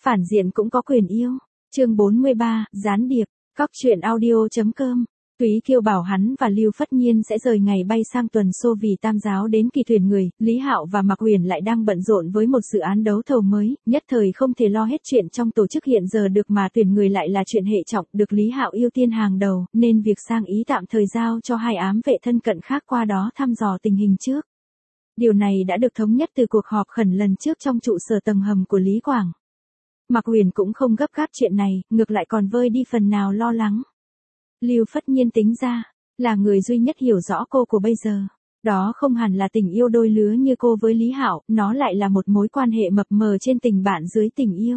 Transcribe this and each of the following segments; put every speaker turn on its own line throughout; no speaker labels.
Phản diện cũng có quyền yêu. Chương 43, gián điệp. Cóc truyện audio.com. Túy Kiêu bảo hắn và Lưu Phất Nhiên sẽ rời ngày bay sang tuần xô vì Tam giáo đến kỳ tuyển người, Lý Hạo và Mạc Huyền lại đang bận rộn với một dự án đấu thầu mới, nhất thời không thể lo hết chuyện trong tổ chức hiện giờ được mà tuyển người lại là chuyện hệ trọng, được Lý Hạo ưu tiên hàng đầu, nên việc sang ý tạm thời giao cho hai ám vệ thân cận khác qua đó thăm dò tình hình trước. Điều này đã được thống nhất từ cuộc họp khẩn lần trước trong trụ sở tầng hầm của Lý Quảng. Mạc Huyền cũng không gấp gáp chuyện này, ngược lại còn vơi đi phần nào lo lắng. Lưu Phất Nhiên tính ra, là người duy nhất hiểu rõ cô của bây giờ. Đó không hẳn là tình yêu đôi lứa như cô với Lý Hạo, nó lại là một mối quan hệ mập mờ trên tình bạn dưới tình yêu.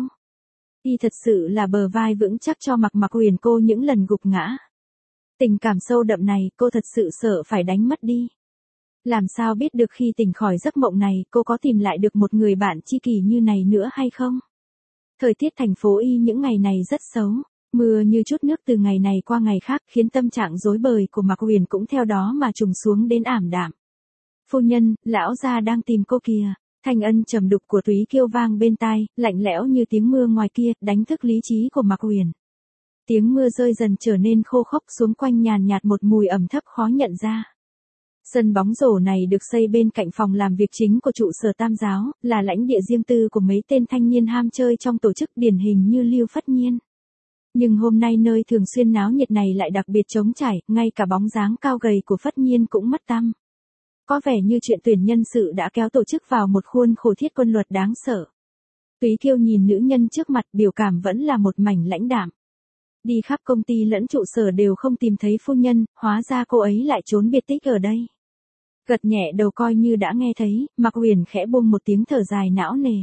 Y thật sự là bờ vai vững chắc cho Mạc Huyền cô những lần gục ngã. Tình cảm sâu đậm này cô thật sự sợ phải đánh mất đi. Làm sao biết được khi tỉnh khỏi giấc mộng này cô có tìm lại được một người bạn tri kỷ như này nữa hay không? Thời tiết thành phố Y những ngày này rất xấu. Mưa như chút nước từ ngày này qua ngày khác khiến tâm trạng rối bời của Mạc Huyền cũng theo đó mà trùng xuống đến ảm đạm. Phu nhân, lão gia đang tìm cô kìa. Thanh âm trầm đục của Túy Kiêu vang bên tai, lạnh lẽo như tiếng mưa ngoài kia, đánh thức lý trí của Mạc Huyền. Tiếng mưa rơi dần trở nên khô khốc, xuống quanh nhàn nhạt một mùi ẩm thấp khó nhận ra. Sân bóng rổ này được xây bên cạnh phòng làm việc chính của trụ sở Tam giáo, là lãnh địa riêng tư của mấy tên thanh niên ham chơi trong tổ chức điển hình như Lưu Phất Nhiên. Nhưng hôm nay nơi thường xuyên náo nhiệt này lại đặc biệt trống trải, ngay cả bóng dáng cao gầy của Phất Nhiên cũng mất tăm. Có vẻ như chuyện tuyển nhân sự đã kéo tổ chức vào một khuôn khổ thiết quân luật đáng sợ. Túy Kiêu nhìn nữ nhân trước mặt, biểu cảm vẫn là một mảnh lãnh đạm. Đi khắp công ty lẫn trụ sở đều không tìm thấy phu nhân, hóa ra cô ấy lại trốn biệt tích ở đây. Gật nhẹ đầu coi như đã nghe thấy, Mạc Huyền khẽ buông một tiếng thở dài não nề.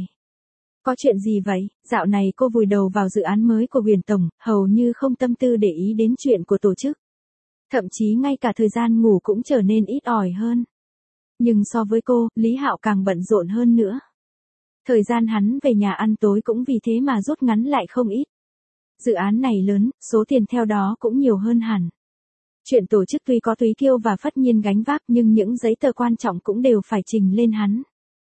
Có chuyện gì vậy? Dạo này cô vùi đầu vào dự án mới của Huyền Tổng, hầu như không tâm tư để ý đến chuyện của tổ chức. Thậm chí ngay cả thời gian ngủ cũng trở nên ít ỏi hơn. Nhưng so với cô, Lý Hạo càng bận rộn hơn nữa. Thời gian hắn về nhà ăn tối cũng vì thế mà rút ngắn lại không ít. Dự án này lớn, số tiền theo đó cũng nhiều hơn hẳn. Chuyện tổ chức tuy có Túy Kiêu và Phất Nhiên gánh vác nhưng những giấy tờ quan trọng cũng đều phải trình lên hắn.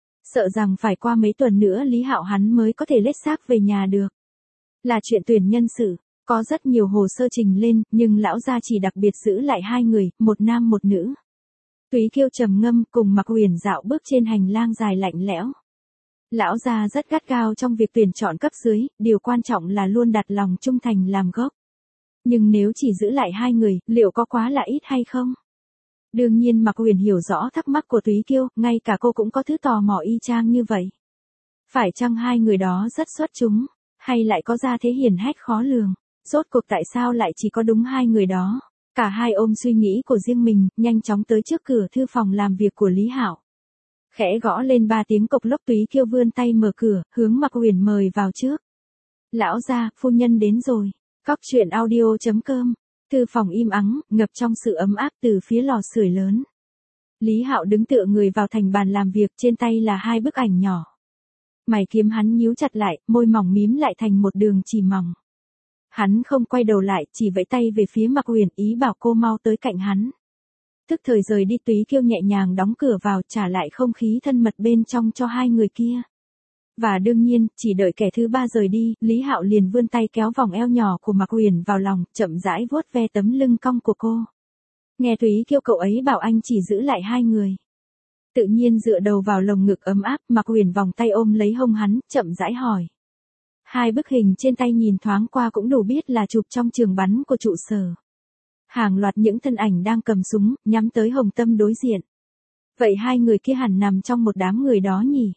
Sợ rằng phải qua mấy tuần nữa Lý Hạo hắn mới có thể lết xác về nhà được. Là chuyện tuyển nhân sự, có rất nhiều hồ sơ trình lên, nhưng lão gia chỉ đặc biệt giữ lại hai người, một nam một nữ. Túy Kiêu trầm ngâm cùng Mạc Huyền dạo bước trên hành lang dài lạnh lẽo. Lão gia rất gắt gao trong việc tuyển chọn cấp dưới, điều quan trọng là luôn đặt lòng trung thành làm gốc. Nhưng nếu chỉ giữ lại hai người, liệu có quá là ít hay không? Đương nhiên Mạc Huyền hiểu rõ thắc mắc của Túy Kiêu, ngay cả cô cũng có thứ tò mò y chang như vậy. Phải chăng hai người đó rất xuất chúng, hay lại có gia thế hiển hách khó lường? Rốt cuộc tại sao lại chỉ có đúng hai người đó? Cả hai ôm suy nghĩ của riêng mình, nhanh chóng tới trước cửa thư phòng làm việc của Lý Hạo. Khẽ gõ lên 3 tiếng cộc lốc. Túy Kiêu vươn tay mở cửa, hướng Mạc Huyền mời vào trước. Lão gia, phu nhân đến rồi. Cóc truyện audio.com. Thư phòng im ắng, ngập trong sự ấm áp từ phía lò sưởi lớn. Lý Hạo đứng tựa người vào thành bàn làm việc, trên tay là 2 bức ảnh nhỏ. Mày kiếm hắn nhíu chặt lại, môi mỏng mím lại thành một đường chỉ mỏng. Hắn không quay đầu lại, chỉ vẫy tay về phía Mạc Huyền, ý bảo cô mau tới cạnh hắn. Tức thời rời đi. Túy Kiêu nhẹ nhàng đóng cửa vào, trả lại không khí thân mật bên trong cho hai người kia. Và đương nhiên, chỉ đợi kẻ thứ ba rời đi, Lý Hạo liền vươn tay kéo vòng eo nhỏ của Mạc Huyền vào lòng, chậm rãi vuốt ve tấm lưng cong của cô. Nghe Túy Kiêu cậu ấy bảo anh chỉ giữ lại hai người. Tự nhiên dựa đầu vào lồng ngực ấm áp, Mạc Huyền vòng tay ôm lấy hông hắn, chậm rãi hỏi. 2 bức hình trên tay nhìn thoáng qua cũng đủ biết là chụp trong trường bắn của trụ sở. Hàng loạt những thân ảnh đang cầm súng, nhắm tới Hồng Tâm đối diện. Vậy hai người kia hẳn nằm trong một đám người đó nhỉ?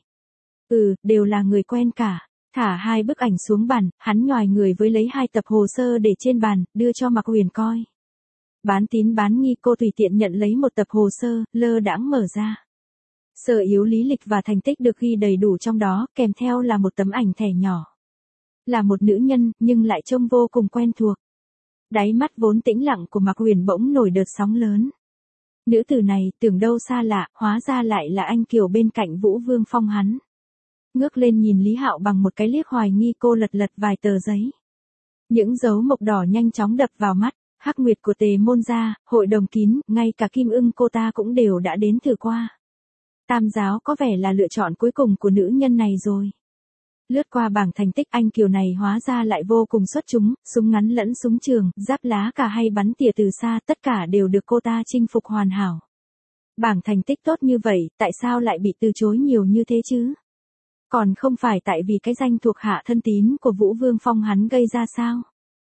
Đều là người quen cả. Thả 2 bức ảnh xuống bàn, hắn nhoài người với lấy 2 tập hồ sơ để trên bàn, đưa cho Mạc Huyền coi. Bán tín bán nghi, cô tùy tiện nhận lấy một tập hồ sơ, lơ đãng mở ra. Sở yếu lý lịch và thành tích được ghi đầy đủ trong đó, kèm theo là một tấm ảnh thẻ nhỏ. Là một nữ nhân, nhưng lại trông vô cùng quen thuộc. Đáy mắt vốn tĩnh lặng của Mạc Huyền bỗng nổi đợt sóng lớn. Nữ tử này, tưởng đâu xa lạ, hóa ra lại là anh Kiều bên cạnh Vũ Vương Phong hắn. Ngước lên nhìn Lý Hạo bằng một cái liếc hoài nghi, cô lật lật vài tờ giấy. Những dấu mộc đỏ nhanh chóng đập vào mắt, Hắc Nguyệt của Tề Môn gia, hội đồng kín, ngay cả Kim Ưng cô ta cũng đều đã đến thử qua. Tam giáo có vẻ là lựa chọn cuối cùng của nữ nhân này rồi. Lướt qua bảng thành tích anh Kiều này hóa ra lại vô cùng xuất chúng, súng ngắn lẫn súng trường, giáp lá cả hay bắn tỉa từ xa, tất cả đều được cô ta chinh phục hoàn hảo. Bảng thành tích tốt như vậy, tại sao lại bị từ chối nhiều như thế chứ? Còn không phải tại vì cái danh thuộc hạ thân tín của Vũ Vương Phong hắn gây ra sao?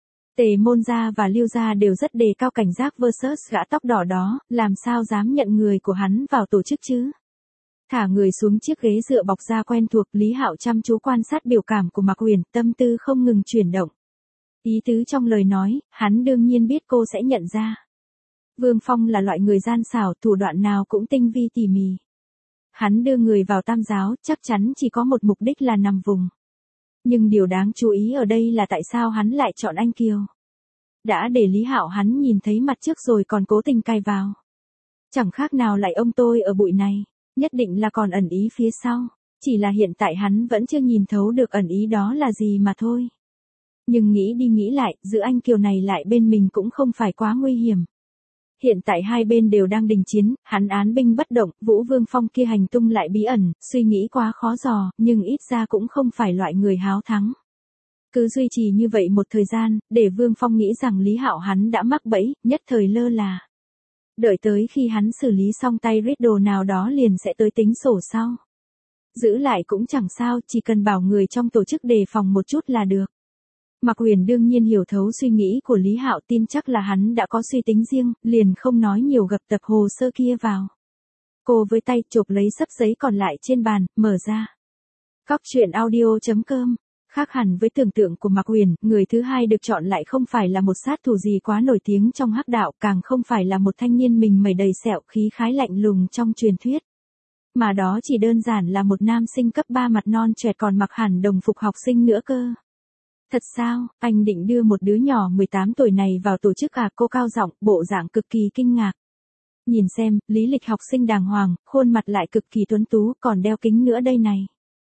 Tề Môn Gia và Lưu Gia đều rất đề cao cảnh giác versus gã tóc đỏ đó, làm sao dám nhận người của hắn vào tổ chức chứ? Thả người xuống chiếc ghế dựa bọc da quen thuộc, Lý Hạo chăm chú quan sát biểu cảm của Mạc Uyển, tâm tư không ngừng chuyển động. Ý tứ trong lời nói, hắn đương nhiên biết cô sẽ nhận ra. Vương Phong là loại người gian xảo, thủ đoạn nào cũng tinh vi tỉ mỉ. Hắn đưa người vào Tam giáo, chắc chắn chỉ có một mục đích là nằm vùng. Nhưng điều đáng chú ý ở đây là tại sao hắn lại chọn anh Kiều. Đã để Lý Hạo hắn nhìn thấy mặt trước rồi còn cố tình cài vào. Chẳng khác nào lại ông tôi ở bụi này, nhất định là còn ẩn ý phía sau. Chỉ là hiện tại hắn vẫn chưa nhìn thấu được ẩn ý đó là gì mà thôi. Nhưng nghĩ đi nghĩ lại, giữ anh Kiều này lại bên mình cũng không phải quá nguy hiểm. Hiện tại hai bên đều đang đình chiến, hắn án binh bất động, Vũ Vương Phong kia hành tung lại bí ẩn, suy nghĩ quá khó dò, nhưng ít ra cũng không phải loại người háo thắng. Cứ duy trì như vậy một thời gian, để Vương Phong nghĩ rằng Lý Hạo hắn đã mắc bẫy, nhất thời lơ là. Đợi tới khi hắn xử lý xong tay riddle nào đó liền sẽ tới tính sổ sau. Giữ lại cũng chẳng sao, chỉ cần bảo người trong tổ chức đề phòng một chút là được. Mạc Uyển đương nhiên hiểu thấu suy nghĩ của Lý Hạo, tin chắc là hắn đã có suy tính riêng, liền không nói nhiều gập tập hồ sơ kia vào. Cô với tay chộp lấy xấp giấy còn lại trên bàn, mở ra. Cóc truyện audio.com. Khác hẳn với tưởng tượng của Mạc Uyển, người thứ hai được chọn lại không phải là một sát thủ gì quá nổi tiếng trong hắc đạo, càng không phải là một thanh niên mình mẩy đầy sẹo khí khái lạnh lùng trong truyền thuyết. Mà đó chỉ đơn giản là một nam sinh cấp 3 mặt non choẹt còn mặc hẳn đồng phục học sinh nữa cơ. Thật sao, anh định đưa một đứa nhỏ 18 tuổi này vào tổ chức à? Cô cao giọng, bộ dạng cực kỳ kinh ngạc. Nhìn xem, lý lịch học sinh đàng hoàng, khuôn mặt lại cực kỳ tuấn tú, còn đeo kính nữa đây này.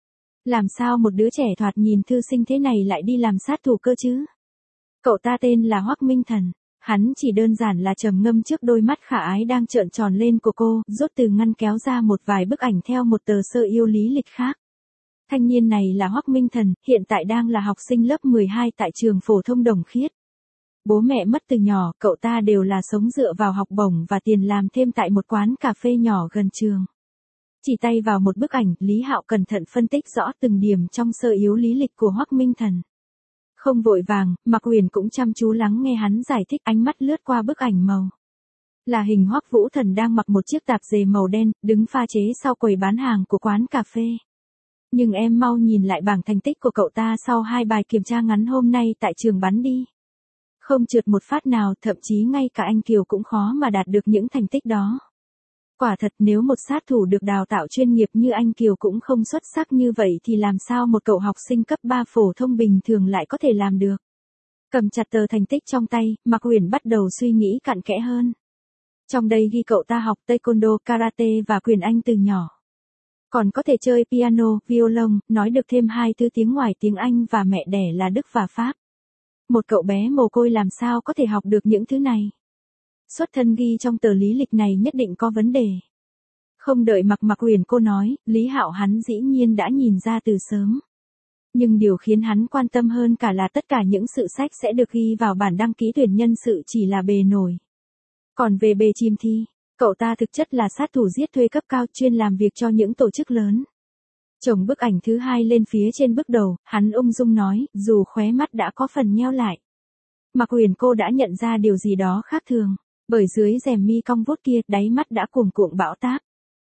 Làm sao một đứa trẻ thoạt nhìn thư sinh thế này lại đi làm sát thủ cơ chứ? Cậu ta tên là Hoắc Minh Thần. Hắn chỉ đơn giản là trầm ngâm trước đôi mắt khả ái đang trợn tròn lên của cô, rút từ ngăn kéo ra một vài bức ảnh theo một tờ sơ yêu lý lịch khác. Thanh niên này là Hoắc Minh Thần, hiện tại đang là học sinh lớp 12 tại trường phổ thông Đồng Khiết. Bố mẹ mất từ nhỏ, cậu ta đều là sống dựa vào học bổng và tiền làm thêm tại một quán cà phê nhỏ gần trường. Chỉ tay vào một bức ảnh, Lý Hạo cẩn thận phân tích rõ từng điểm trong sơ yếu lý lịch của Hoắc Minh Thần. Không vội vàng, Mạc Uyển cũng chăm chú lắng nghe hắn giải thích, ánh mắt lướt qua bức ảnh màu. Là hình Hoắc Vũ Thần đang mặc một chiếc tạp dề màu đen, đứng pha chế sau quầy bán hàng của quán cà phê. Nhưng em mau nhìn lại bảng thành tích của cậu ta sau 2 bài kiểm tra ngắn hôm nay tại trường bắn đi. Không trượt một phát nào, thậm chí ngay cả anh Kiều cũng khó mà đạt được những thành tích đó. Quả thật nếu một sát thủ được đào tạo chuyên nghiệp như anh Kiều cũng không xuất sắc như vậy thì làm sao một cậu học sinh cấp 3 phổ thông bình thường lại có thể làm được. Cầm chặt tờ thành tích trong tay, Mạc Uyển bắt đầu suy nghĩ cặn kẽ hơn. Trong đây ghi cậu ta học taekwondo, karate và quyền Anh từ nhỏ. Còn có thể chơi piano, violon, nói được thêm 2 thứ tiếng ngoài tiếng Anh và mẹ đẻ là Đức và Pháp. Một cậu bé mồ côi làm sao có thể học được những thứ này? Xuất thân ghi trong tờ lý lịch này nhất định có vấn đề. Không đợi Mạc Uyển cô nói, Lý Hạo hắn dĩ nhiên đã nhìn ra từ sớm. Nhưng điều khiến hắn quan tâm hơn cả là tất cả những sự sách sẽ được ghi vào bản đăng ký tuyển nhân sự chỉ là bề nổi. Còn về bề chim thì, cậu ta thực chất là sát thủ giết thuê cấp cao chuyên làm việc cho những tổ chức lớn. Chồng bức ảnh thứ hai lên phía trên bức đầu, hắn ung dung nói, dù khóe mắt đã có phần nheo lại. Mạc Uyển cô đã nhận ra điều gì đó khác thường, bởi dưới rèm mi cong vút kia, đáy mắt đã cuồng cuộn bão táp.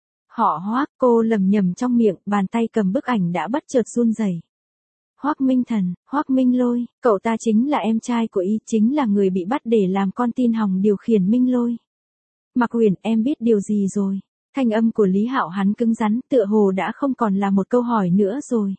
Họ Hoắc, cô lầm nhầm trong miệng, bàn tay cầm bức ảnh đã bất chợt run rẩy. Hoắc Minh Thần, Hoắc Minh Lôi, cậu ta chính là em trai của y, chính là người bị bắt để làm con tin hòng điều khiển Minh Lôi. Mạc Uyển, em biết điều gì rồi? Thanh âm của Lý Hạo hắn cứng rắn, tựa hồ đã không còn là một câu hỏi nữa rồi.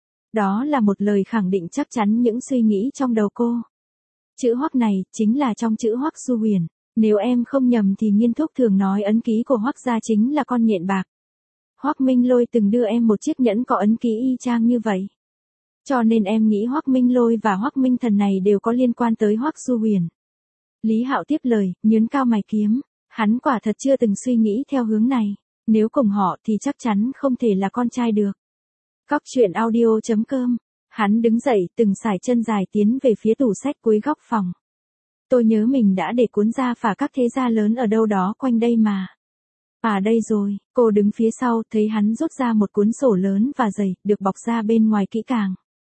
Đó là một lời khẳng định chắc chắn những suy nghĩ trong đầu cô. Chữ Hoắc này, chính là trong chữ Hoắc Du Huyền. Nếu em không nhầm thì Nghiên Thúc thường nói ấn ký của Hoắc gia chính là con nhện bạc. Hoắc Minh Lôi từng đưa em một chiếc nhẫn có ấn ký y chang như vậy. Cho nên em nghĩ Hoắc Minh Lôi và Hoắc Minh Thần này đều có liên quan tới Hoắc Du Huyền. Lý Hạo tiếp lời, nhớn cao mày kiếm. Hắn quả thật chưa từng suy nghĩ theo hướng này. Nếu cùng họ thì chắc chắn không thể là con trai được. Cóc truyện audio.com Hắn đứng dậy, từng sải chân dài tiến về phía tủ sách cuối góc phòng. Tôi nhớ mình đã để cuốn gia phả các thế gia lớn ở đâu đó quanh đây mà. À đây rồi, cô đứng phía sau, thấy hắn rút ra một cuốn sổ lớn và dày, được bọc ra bên ngoài kỹ càng.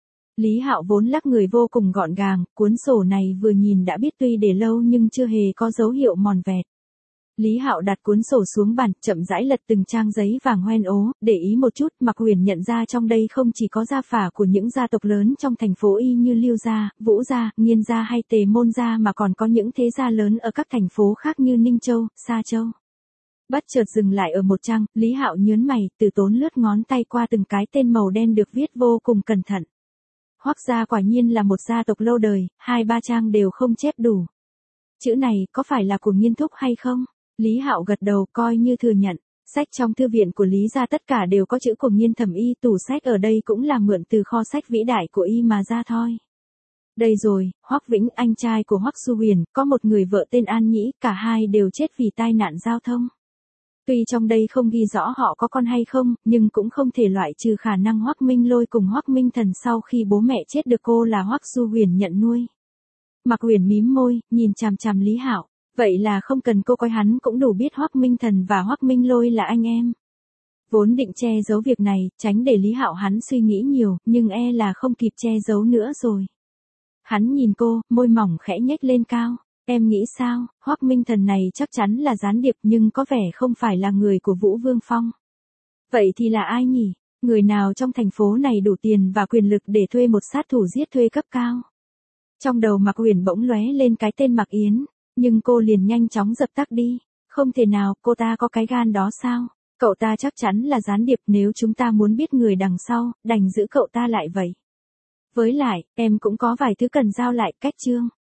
Lý Hạo vốn lắc người vô cùng gọn gàng, cuốn sổ này vừa nhìn đã biết tuy để lâu nhưng chưa hề có dấu hiệu mòn vẹt. Lý Hạo đặt cuốn sổ xuống bàn, chậm rãi lật từng trang giấy vàng hoen ố, để ý một chút, Mạc Huyền nhận ra trong đây không chỉ có gia phả của những gia tộc lớn trong thành phố Y như Lưu gia, Vũ gia, Nghiên gia hay Tề Môn gia mà còn có những thế gia lớn ở các thành phố khác như Ninh Châu, Sa Châu. Bất chợt dừng lại ở một trang, Lý Hạo nhớn mày, từ tốn lướt ngón tay qua từng cái tên màu đen được viết vô cùng cẩn thận. Hoắc gia quả nhiên là một gia tộc lâu đời, 2-3 trang đều không chép đủ. Chữ này có phải là của Nghiên thúc hay không? Lý Hạo gật đầu coi như thừa nhận. Sách trong thư viện của Lý gia tất cả đều có chữ của Nghiên thẩm y, tủ sách ở đây cũng là mượn từ kho sách vĩ đại của y mà ra thôi. Đây rồi, Hoắc Vĩnh, anh trai của Hoắc Su Huyền, có một người vợ tên An Nhĩ, cả hai đều chết vì tai nạn giao thông. Tuy trong đây không ghi rõ họ có con hay không, nhưng cũng không thể loại trừ khả năng Hoắc Minh Lôi cùng Hoắc Minh Thần sau khi bố mẹ chết được cô là Hoắc Su Huyền nhận nuôi. Mạc Huyền mím môi, nhìn chằm chằm Lý Hạo, vậy là không cần cô coi hắn cũng đủ biết Hoắc Minh Thần và Hoắc Minh Lôi là anh em. Vốn định che giấu việc này, tránh để Lý Hạo hắn suy nghĩ nhiều, nhưng e là không kịp che giấu nữa rồi. Hắn nhìn cô, môi mỏng khẽ nhếch lên cao. Em nghĩ sao, Hoắc Minh Thần này chắc chắn là gián điệp nhưng có vẻ không phải là người của Vũ Vương Phong. Vậy thì là ai nhỉ? Người nào trong thành phố này đủ tiền và quyền lực để thuê một sát thủ giết thuê cấp cao? Trong đầu Mạc Huyền bỗng lóe lên cái tên Mạc Yến, nhưng cô liền nhanh chóng dập tắt đi. Không thể nào, cô ta có cái gan đó sao? Cậu ta chắc chắn là gián điệp, nếu chúng ta muốn biết người đằng sau, đành giữ cậu ta lại vậy. Với lại, em cũng có vài thứ cần giao lại, cách chương.